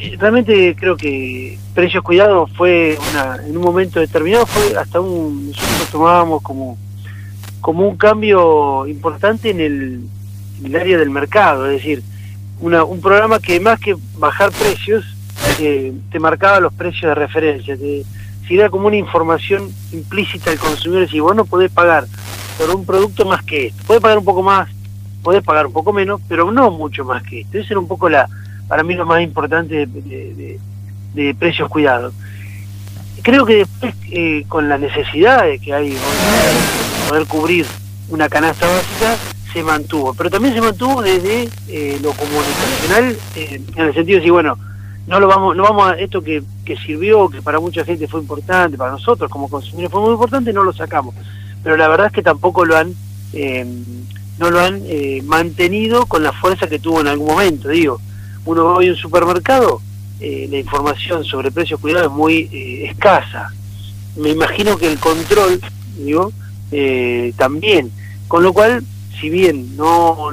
realmente creo que Precios Cuidados fue en un momento determinado, fue hasta nosotros tomábamos como un cambio importante en el área del mercado, es decir, un programa que más que bajar precios, te marcaba los precios de referencia, si era como una información implícita al consumidor, es decir, vos no podés pagar por un producto más que esto, podés pagar un poco más, podés pagar un poco menos, pero no mucho más que esto. Ese era un poco para mí lo más importante de Precios Cuidados. Creo que después, con las necesidades que hay hoy de poder cubrir una canasta básica, se mantuvo, pero también se mantuvo desde lo comunicacional, en el sentido de decir, bueno, no vamos a esto que sirvió, que para mucha gente fue importante, para nosotros como consumidores fue muy importante, no lo sacamos, pero la verdad es que tampoco no lo han mantenido con la fuerza que tuvo en algún momento. Digo, uno va hoy a un supermercado, la información sobre Precios Cuidados es muy escasa, me imagino que el control, digo, también, con lo cual, si bien no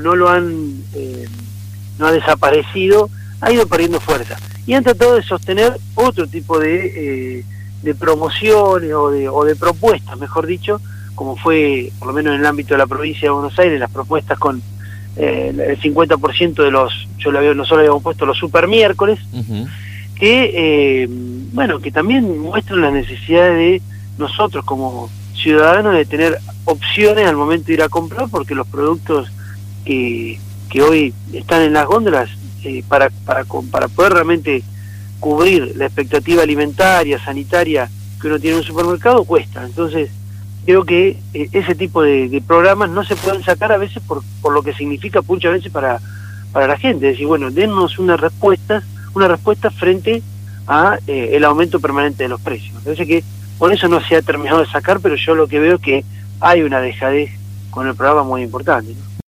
ha desaparecido, ha ido perdiendo fuerza. Y han tratado de sostener otro tipo de promociones o de propuestas, mejor dicho, como fue, por lo menos en el ámbito de la provincia de Buenos Aires, las propuestas con el 50% de nosotros habíamos puesto los super miércoles, que también muestran las necesidades de nosotros como ciudadanos de tener opciones al momento de ir a comprar, porque los productos que hoy están en las góndolas, para poder realmente cubrir la expectativa alimentaria, sanitaria que uno tiene en un supermercado, cuesta. Entonces, creo que ese tipo de programas no se pueden sacar a veces por lo que significa muchas veces para la gente. Es decir, bueno, dennos una respuesta frente a el aumento permanente de los precios. Me parece que por eso no se ha terminado de sacar, pero yo lo que veo es que hay una dejadez con el programa muy importante, ¿no?